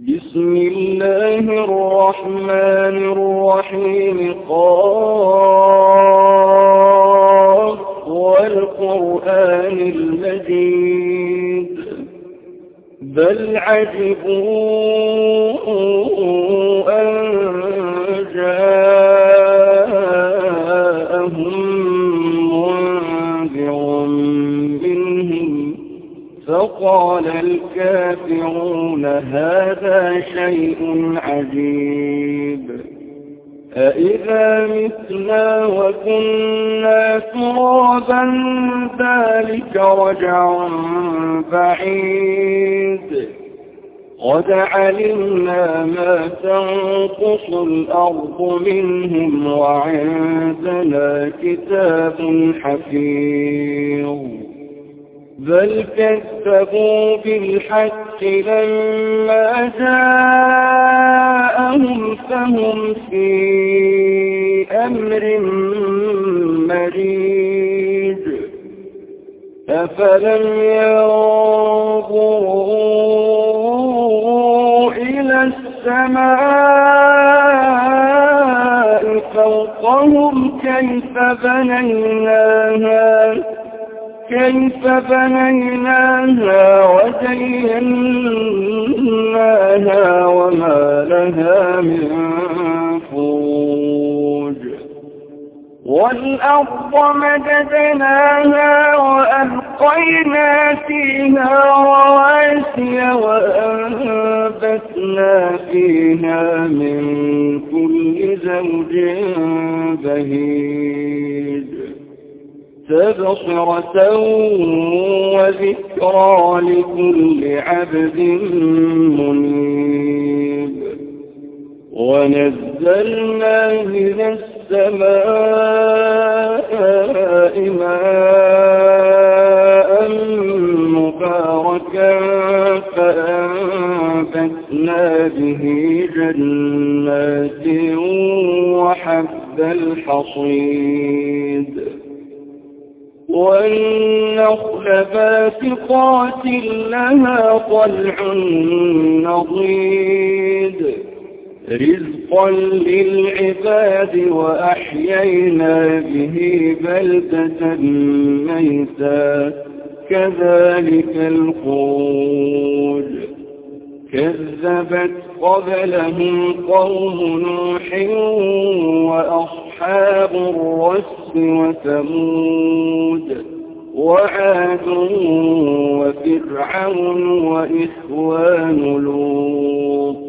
بسم الله الرحمن الرحيم قاف والقرآن المجيد بل عجبوا أن جاءهم منذر منهم فقال الكافرون هذا شيء عجيب أإذا متنا وكنا ترابا ذلك رجع بعيد قد علمنا ما تنقص الأرض منهم وعندنا كتاب حفيظ بل كذبوا بالحق لما جاءهم فهم في أمر مريج أفلم ينظروا إلى السماء فوقهم كيف بنيناها وزيناها وما لها من فروج والأرض مددناها وألقينا فيها رواسي وأنبتنا فيها من كل زوج بهيج تبصرة وذكرى لكل عبد منيب ونزلنا من السماء ماء مباركا فأنبتنا به جنات وحب الحصيد والنخل باسقات لها طلع نضيد رزقا للعباد وأحيينا به بلدة ميتا كذلك الخروج كذبت قبلهم قوم نوح وأصحاب الرس وثمود وعاد وفرعون وإخوان لوط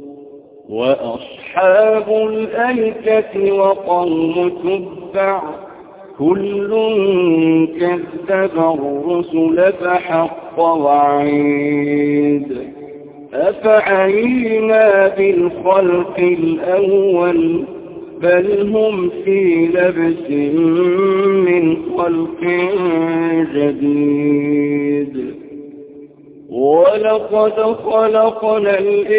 وأصحاب الأيكة وقوم تبع كل كذب الرسل فحق وعيد أفعينا بالخلق الأول بل هم في لبس من خلق جديد ولقد خلقنا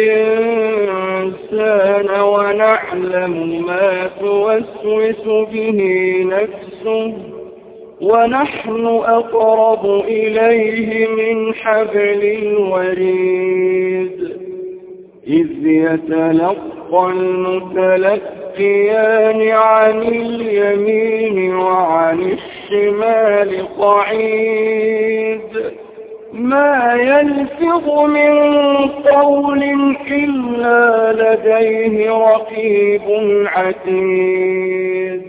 الإنسان ونعلم ما توسوس به نفسه ونحن أقرب إليه من حبل الوريد إذ يتلقى المتلقيان عن اليمين وعن الشمال قعيد ما يلفظ من قول إلا لديه رقيب عتيد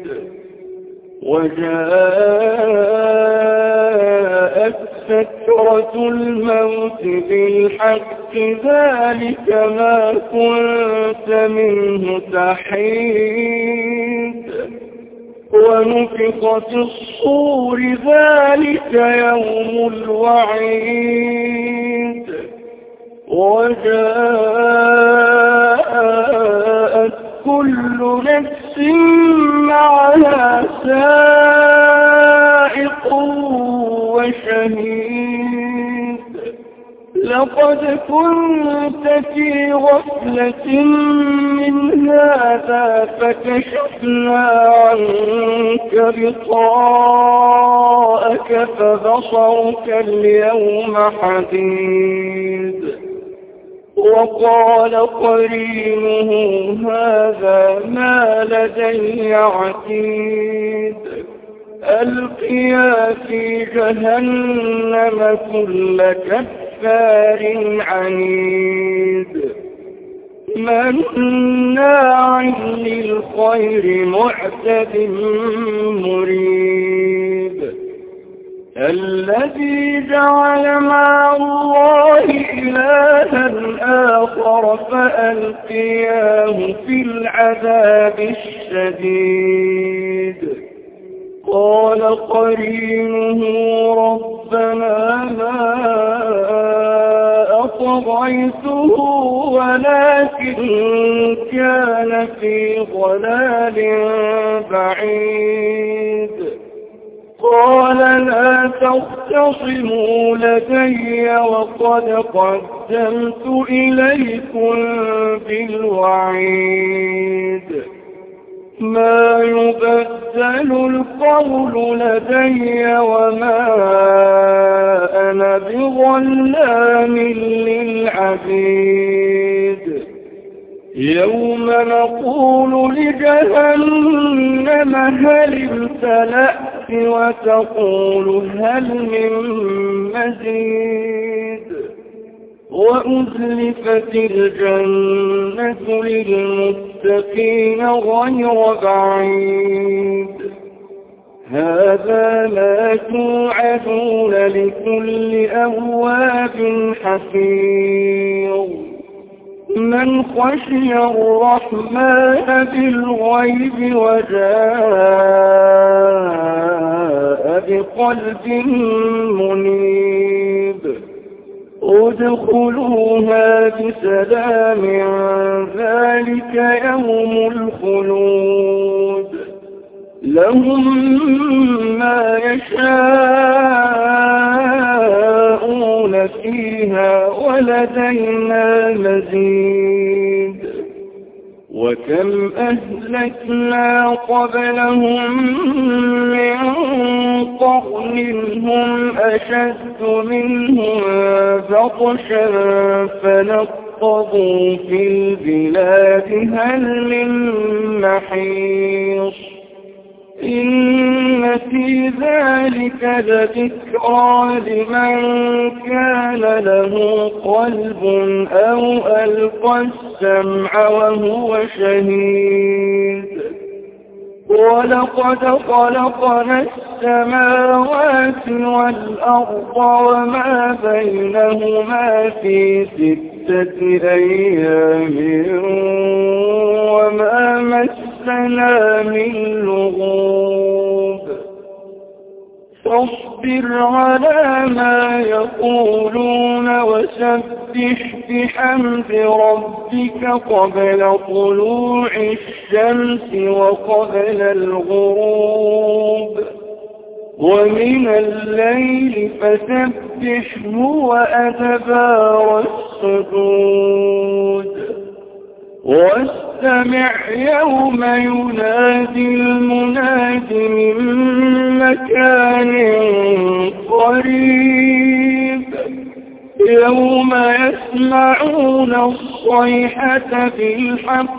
وجاءت سكرة الموت بالحق ذلك ما كنت منه تحيد ونفخ في الصور ذلك يوم الوعيد وجاءت كل نفس معها سائق وشهيد لقد كنت في غفلة من هذا فكشفنا عنك غطاءك فبصرك اليوم حديد وقال قرينه هذا ما لدي عتيد ألقيا في جهنم كل كفار عنيد مناع للخير معتد مريب الذي جعل مع الله إلها آخر فألقياه في العذاب الشديد قال قرينه ربنا ما أطغيته ولكن كان في ضلال بعيد قال لا تختصموا لدي وقد قدمت إليكم بالوعيد ما يبدل القول لدي وما أنا بظلام للعبيد يوم نقول لجهنم هل امتلأت وتقول هل من مزيد وأزلفت الجنة للمتقين غير بعيد هذا ما توعدون لكل أواب حفيظ من خشي الرحمن بالغيب وجاء بقلب منيب ادخلوها بسلام ذلك يوم الخلود لهم ما يشاءون فيها ولدينا مزيد وكم أهلكنا قبلهم من قرن هم أشد منهم بطشا فنقضوا في البلاد هل من محيص إن في ذلك لذكرى لمن كان له قلب أو ألقى السمع وهو شهيد ولقد خلقنا السماوات والأرض وما بينهما في 6 أيام وما مسنا من لغوب فاصبر على ما يقولون وسبح بحمد ربك قبل طلوع الشمس وقبل الغروب ومن الليل فسبحه وأدبار السجود واستمع يوم ينادي المناد من مكان قريب يوم يسمعون الصيحة بالحق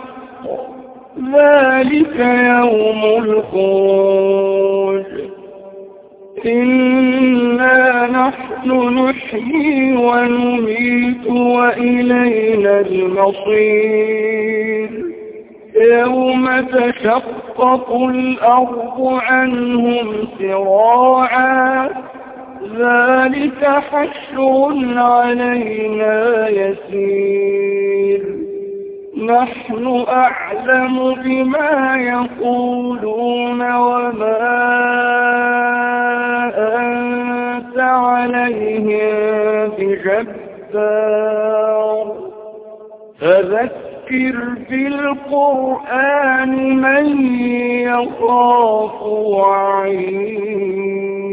ذلك يوم الخروج إنا نحن نحيي ونميت وإلينا المصير يوم تشقق الأرض عنهم سراعا ذلك حشر علينا يسير نحن أعلم بما يقولون وما أنت عليهم بجبار فذكر بالقرآن من يخاف وعيد